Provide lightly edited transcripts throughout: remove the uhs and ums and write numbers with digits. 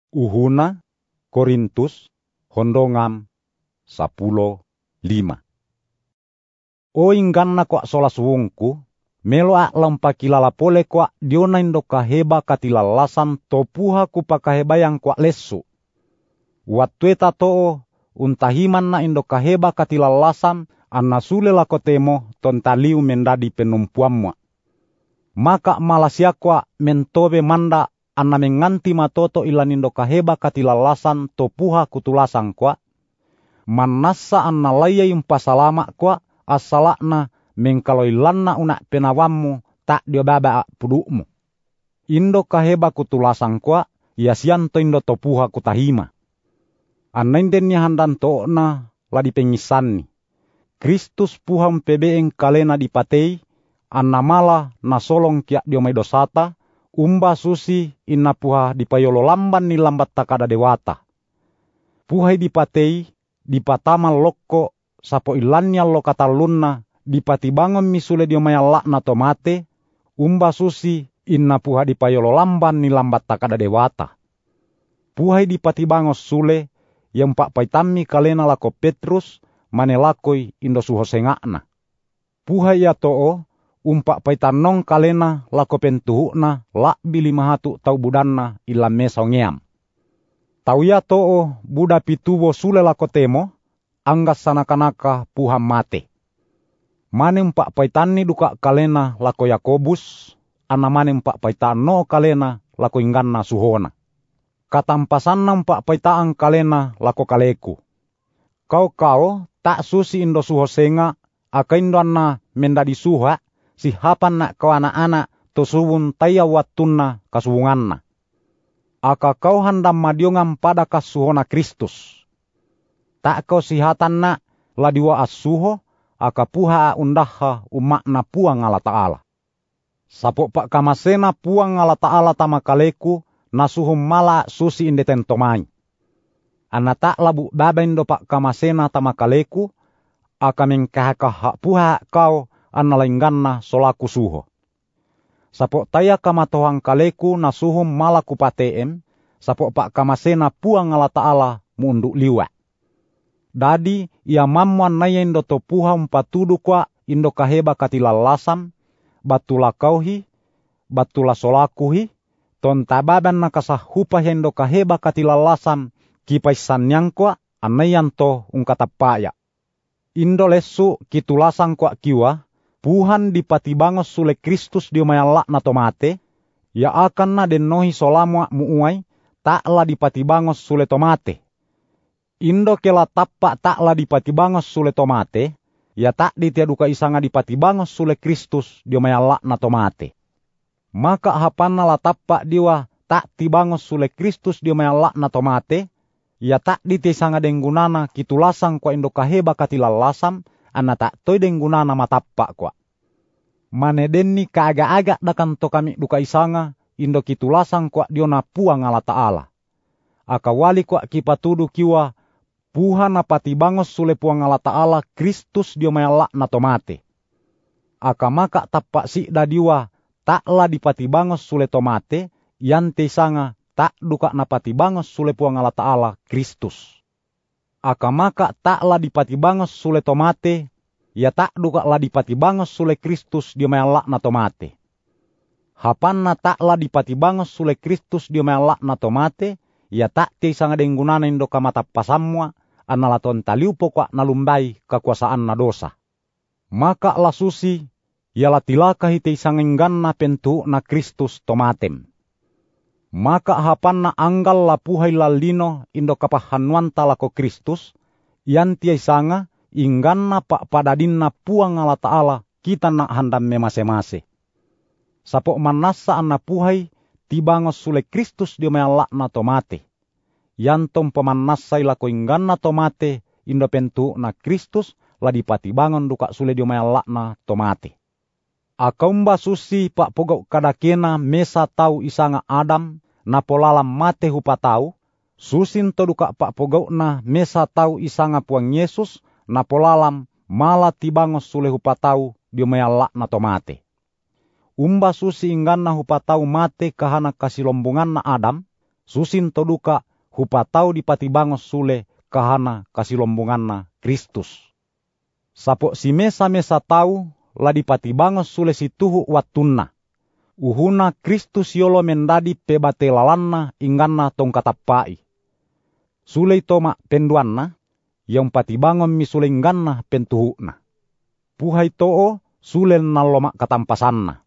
Uhuna Korintus hondongam 10:5. O ingganna kwa sola suwungku, meloa lampa kilala pole kwa diona indo kaheba katilalasan topuha ku pakahebayang kwa lesu. Wattueta too untahiman na indo kaheba katilalasan anna sule lako temo tontaliu mendadi penumpuamwa. Maka malasia kwa mentobe manda anna menganti matoto ilan indo kaheba katilalasan topuha kutulasan kwa. Manassa anna laya yumpasalama kwa asalakna mengkaloilanna una penawammu tak dio baba pudukmu. Indo kaheba kutulasan kwa yasianto indo topuha kutahima. Anainden handan to'na ladi pengisanni. Kristus puham pebeeng kalena dipatei, anna mala nasolong kia dio mai dosata, umba susi inna puha dipayolo lamban ni lambat takada dewata. Puhai dipatei, dipatama lokko, sapo ilannya lo katalunna, dipatibangon misule dio maya lakna tomate, umba susi inna puha dipayolo lamban ni lambat takada dewata. Puhai dipatibangos sule, yang pak paitami kalena lako Petrus, manelakoi indo suhosengakna. Puhai ya too, umpak paitanong kalena lako pentuhukna lak bili mahatu tau budanna ila mesongeam. Tau ya too buda pitubo sule lako temo, anggas sanakanaka puham mate. Mane umpak paitani duka kalena lako Yakobus, anna mane umpak paitano kalena lako ingganna suhona. Katampasanna umpak paitaan kalena lako kaleku. Kau tak susi indo suhosenga, aka indo anna mendadi suha, si hapan nak kau anak-anak to suwun taya wattunna kasuwunganna. Aka kau handam madiongam pada kasuhona Kristus. Tak kau sihatan nak ladiwa asuho, aka puha undaha umakna puang ala Ta'ala. Sapok pak kamasena puang ala Ta'ala tama kaleku, nasuhum mala susi indeten tomai. Anna tak labu baba indo pak kamasena tama kaleku, aka mengkahakah puha kau anna laingganna solaku suho. Sapok taya kamatohang kaleku nasuhum mala kupateem, sapok pak kamasena puang ala Ta'ala munduk liwa. Dadi ia mamwan naya indo topuha umpatudu kwa indo kaheba katilalasan, batula kauhi, batula solakuhi, ton tababan nakasah hupah indo kaheba katilalasan, kipaisan yang kwa anayan to ungkatapaya. Indo lesu kitulasan kwa kiwa, puhan dipatibangos sule Kristus dio mayalak na tomate, ya akan na denohi solamwa muuai, taklah dipatibangos sule tomate. Indo kela tappa taklah dipatibangos sule tomate, ya tak ditiaduka isanga dipatibangos sule Kristus dio mayalak na tomate. Maka hapanna la tappa diwa tak tibangos sule Kristus dio mayalak na tomate, ya tak ditisanga denggunana kitulasang kwa indo kaheba katilalasam, anna tak toy denggunana matappa kwa. Manedenni kaaga-aga dakan to kami duka isanga indo kitulasang kwa diona puang ala Ta'ala. Aka wali kwa kipatudu kiwa puha na patibangos sule puang ala Ta'ala Kristus dio mayalak na tomate. Aka maka tappa si dadiwa taklah dipatibangos sule tomate, yante isanga tak duka napatibangos sule puang ala Ta'ala Kristus. Aka maka taklah dipatibangos sule tomate, ya tak duka lah dipatibangos sule Kristus dio mayalak na tomate. Hapanna taklah dipatibangos sule Kristus dio mayalak na tomate, ya tak tisanga denggunana indo kamatapasamwa, analaton taliupo kwa nalumbai kakuasaan na dosa. Maka la susi, ya latilakahi tisanga ingganna pentu na Kristus tomatem. Maka hapanna anggal lapuhai lalino indo kapahanuan talako Kristus, yan tiai sanga ingganna pak padadinna puang ala Ta'ala kita nak handam memase-mase. Sapok manasa anna puhai tibangos sule Kristus dio mayalak na tomate. Yantom pemanasai lako ingganna tomate indo pentu na Kristus la dipatibangon duka sule dio mayalak na tomate. Akaumba susi pak pogok kadakena mesa tau isanga Adam na polalam mate hupatau, susin to duka pak pogok na mesa tau isanga puang Yesus na polalam mala tibangos sule hupatau dio mayalak na tomate. Umba susi ingganna hupatau mate kahana kasilombungan na Adam, Susin to duka hupatau dipatibangos sule kahana kasilombunganna Kristus. Sapo si mesa-mesa tau la dipatibangos sule si tuhu wattunna. Uhuna Kristus yolo mendadi pebatelalanna ingganna tong katapai. Sule toma penduanna yang patibangon mi sule ingganna pentuhuna. Puhai too sule naloma katampasanna.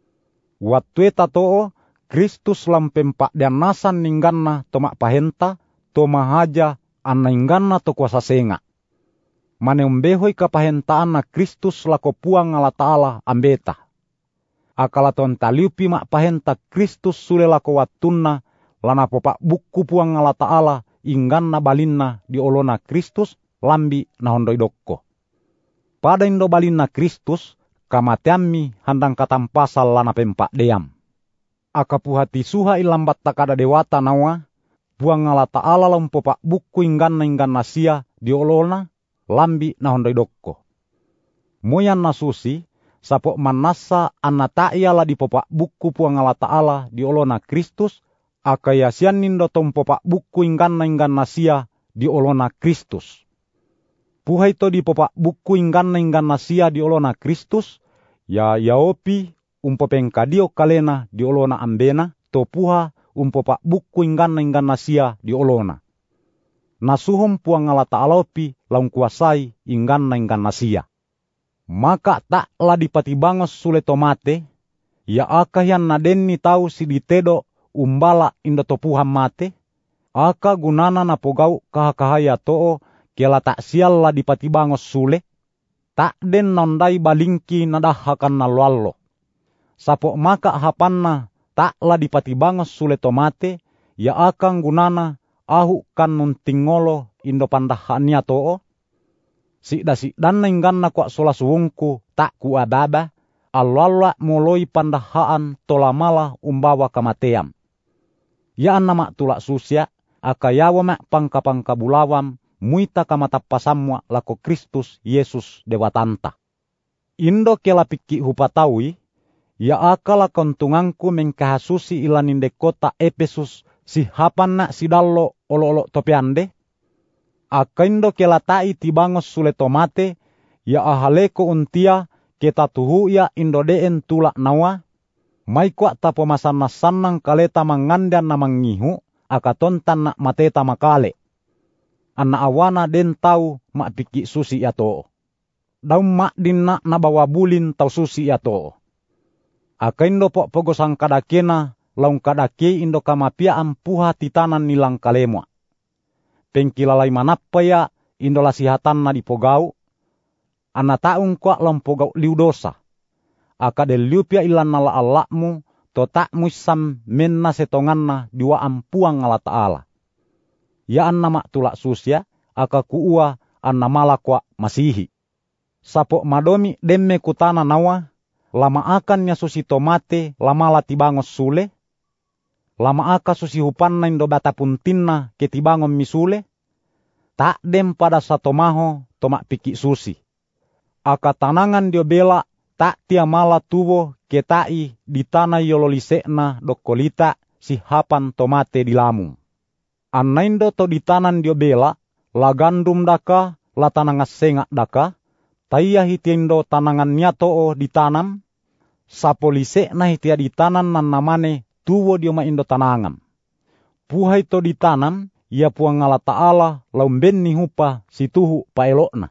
Wattueta too Kristus lampempak dan nasan ingganna toma pahenta toma haja anna ingganna to kuasa senga. Mane umbehoi kapahentaan na Kristus lako puang ala Ta'ala ambeta. Akala ton taliupi mak pahenta Kristus sule lako wattunna lana popak buku puang ala Ta'ala ingganna balinna di olona Kristus lambi na hondoi dokko. Pada indo balinna Kristus kamateammi handang katampasal lana pempak deam. Akapuhati suha ilambat takada dewata nawa puang ala Ta'ala lampopak buku ingganna sia di olona lambi na hondoi dokko. Moyan na susi sapo manasa anata iala di popak buku puang ala Ta'ala di olona Kristus akayasian nindo tom popak buku ingganna sia di olona Kristus. Puhai to di popak buku ingganna sia di olona Kristus ya yaopi umpopengkadio kalena di olona ambena to puha umpopak buku ingganna sia di olona. Nasuhum puang ala Ta'ala opi laung kuasai ingganna sia. Maka tak la dipatibangos sule tomate, ya akahian nadenni tau si ditedo umbala indo topuhan mate, aka gunana napogau kahakahaya too kela tak sial la dipatibangos sule, tak den nondai balingki nadahakan naluallo. Sapo maka hapanna tak la dipatibangos sule tomate, ya akang gunana ahu kan nuntingolo indo pandahania too, sikda-sikdanna ingganna kwa sola suwungku tak kuadaba, alwala moloi pandahaan tolamala umbawa kamateam. Ya anna mak tulak susya, akayawa mak pangka-pangka bulawam, muita kamatapasamwa lako Kristus Yesus dewatanta. Indo kela piki hupatawi, ya akala kontungangku mengkahasusi ilaninde kota Efesus si hapanna sidallo olo-olo topeande, akaindo kelatai tibangos sule tomate, ya ahaleko untia ketatuhu ya indodeen tulak nawa, mai kwa tapo masanang kaleta mangandan na mangihu, akatontan na mateta makale. Anna awana den tau mak piki susi yato. Daum mak din na nabawa bulin tau susi yato. Akaindo po pogosang kadakena, laung kadake indo kamapia ampuha titanan nilang kalemwa. Pengkilalai manapaya indola sihatan na dipogau, anataung kwa lampogau liudosa. Akadel liupia ilan nala Allahmu, to tak musam menna setonganna diwa ampuang ala Ta'ala. Ya anna mak tulak susya, aka kuua anna malakwa masihi. Sapo madomi demme kutana nawa, lama akan nya susi tomate lama latibangos sule, lama aka susi hupanna indo bata puntinna ketibangon misule, tak dem pada satomaho tomak piki susi. Aka tanangan dio bela tak tia mala tuwo ketai di tanah yololisekna dokolita si hapan tomate di lamu. Anaindo to di tanan dio bela la gandum daka la tanangas sengak daka, taya hitiendo tanangan nyatoo ditanam, sapolisekna hitia ditanan nan namane tuwo dio maindo tanangam. Puhai to ditanam, ia puang ala Ta'ala laumben ni hupa situhu paelokna.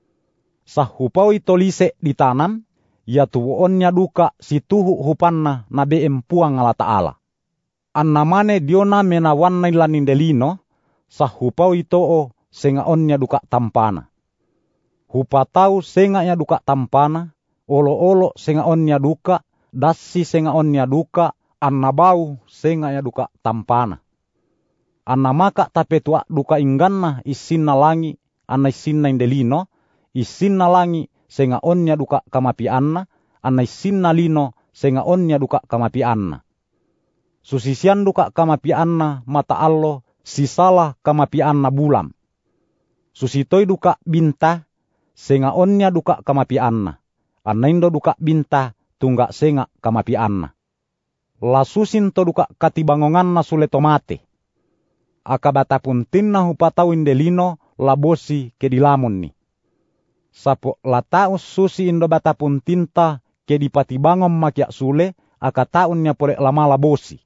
Sah hupau ito lise ditanam, ia tuwoonnya duka situhu hupanna na beem puang ala Ta'ala. An namane diona menawan ilanindelino, sah hupau ito o sengaonnya duka tampana. Hupa tau senganya duka tampana, olo-olo sengaonnya duka, dasi sengaonnya duka, annabau senganya duka tampana. Anna maka tapetua duka ingganna isinna langi, anna isinna indelino, isinna langi senga onnya duka kamapianna, anna isinna lino senga onnya duka kamapianna. Susisian duka kamapianna mata allo, sisalah kamapianna bulam. Susitoi duka binta, senga onnya duka kamapianna, anna indo duka binta, tunggak senga kamapianna. Lasusin to duka katibangonganna sule tomate, aka batapun tinna hupatau indelino labosi ke dilamun ni. Sapo lataus susi indo batapun tinta ke dipatibangom makia sule aka taunnya pore lama labosi.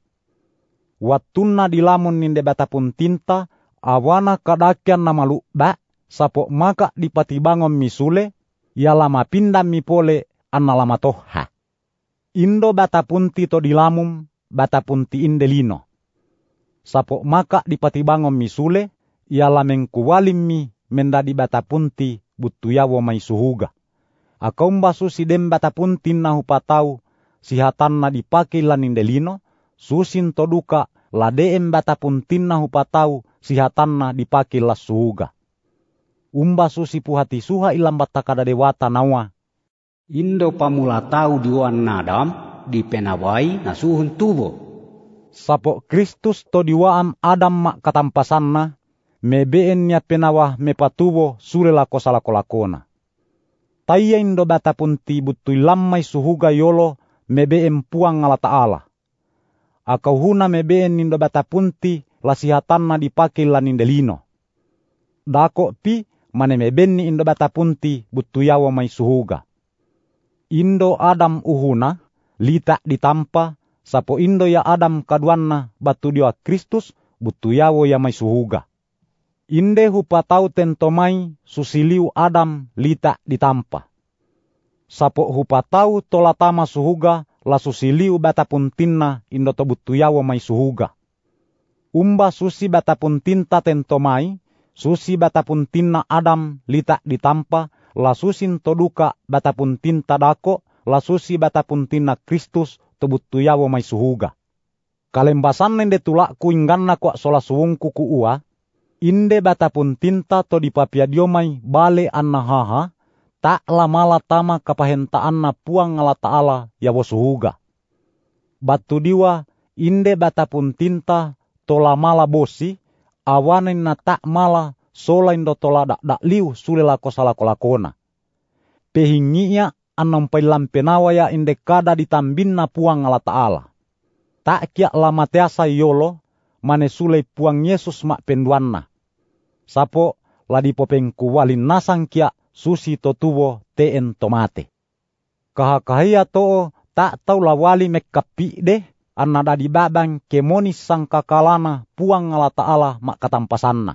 Watunna dilamun ninde batapun tinta awana kadakian namalu ba sapo maka dipatibangom misule ya lama pindam mi pole anna lama toha. Indo batapunti to dilamum batapunti indelino. Sapo maka dipatibangom misule ya lameng kuwalim mi mendadi batapunti butuyawo mai suhuga. Akaumba susi dem batapunti na hupatau sihatanna dipake lan indelino susin toduka ladeem batapuntin na hupatau sihatanna dipake las suhuga. Umba susi puhati suha ilam batakada dewata nawa. Indo pamula tau diwan nadam di penawai nasuhun tubo. Sapo Kristus to diwaam Adam mak katampasanna mebeen nya penawah mepatubo sule lako salako-lakona. Taya indo batapunti butui lammai suhuga yolo mebeem puang ala Ta'ala. Akau huna mebeen indo batapunti lasihatanna dipake lan indelino. Dako pi mane mebeni indo batapunti butuyawa mai suhuga. Indo Adam uhuna lita ditampa sapo indo ya Adam kaduanna batu dia Kristus butuyawo ya mai suhuga. Inde hupatau tentomai susiliu Adam lita ditampa. Sapo hupatau tolatama suhuga la susiliu batapuntinna indo to butuyawo mai suhuga. Umba susi batapuntinta tentomai susi batapuntinna Adam lita ditampa la susin toduka batapuntinta dako la susi batapuntinna Kristus to butuyawo mai suhuga. Kalembasan nende tulakku ingganna kwa sola suwungku kuua inde batapuntinta to dipapiadio mai bale anna haha tak lamala tama kapahentaanna puang ala Ta'ala yawo suhuga. Batu diwa inde batapuntinta to lamala bosi awanin na tak mala sola indo tola dak liu sule lako salako-lakona. Pehinginya anom pailampenawa ya inde kada ditambinna puang ala Ta'ala. Tak kia lama teasa yolo mane sule puang Yesus mak penduanna. Sapo ladi popengku walin nasang kia susi totuwo teen tomate. Kahakahia to tak tau lawali mekapi deh anna dadi babang kemonis sang kakalana puang ala Ta'ala mak katampasanna.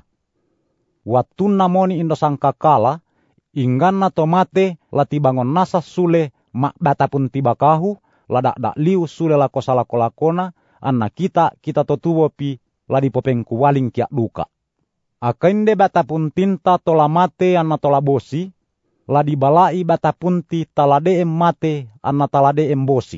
Watuna moni indo sang kakala ingganna tomate lati bangon nasa sule mak batapun tibakahu ladak dak liu sule lako salako-lakona anna kita totuwo pi ladi popengku waling kia duka. Akainde batapun tinta tola mate anna tola bosi ladi balai batapunti taladeem mate anna taladeem bosi.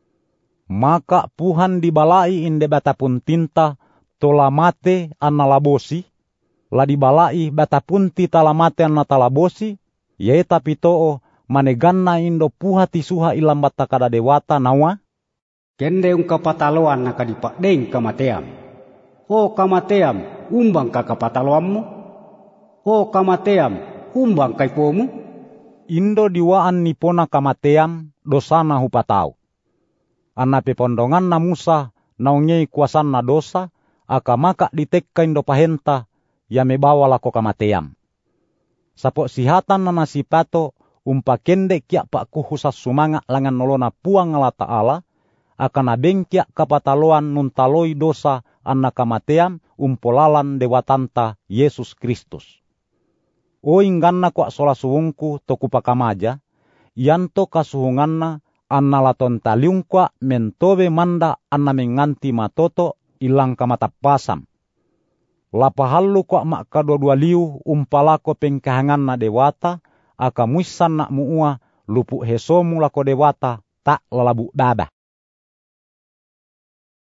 Maka puhan dibalai inde batapun tinta tola mate anna labosi ladi balai batapunti talamate anna talabosi ye tapi too maneganna indo puhati suha ilam batakada dewata nawa. Kende ungkapataloan nakadipakdeng kamateam. Ho kamateam umbang kakapataloammu. Ho kamateam umbang kaipomu. Indo diwaan nipona kamateam dosana hupatau. Anna pepondongan na Musa naungei kuasan na dosa aka maka ditekka indo pahenta ya mebawa lako kamateam. Sapo sihatan na nasipato umpa kende kia pak kuhusas sumanga langan nolona puang ala Ta'ala akan abengkia kapataloan nuntaloi dosa anna kamateam umpolalan dewatanta Yesus Kristus. O ingganna kwa sola suwungku toku pakamaja yanto kasuhunganna anna laton taliung kwa mentobe manda anna menganti matoto ilang kamatapasam. Lapahallu kwa mak kadua-dua liu umpalako pengkahanganna dewata aka muisan nak muua lupuk hesomu lako dewata tak lalabu baba.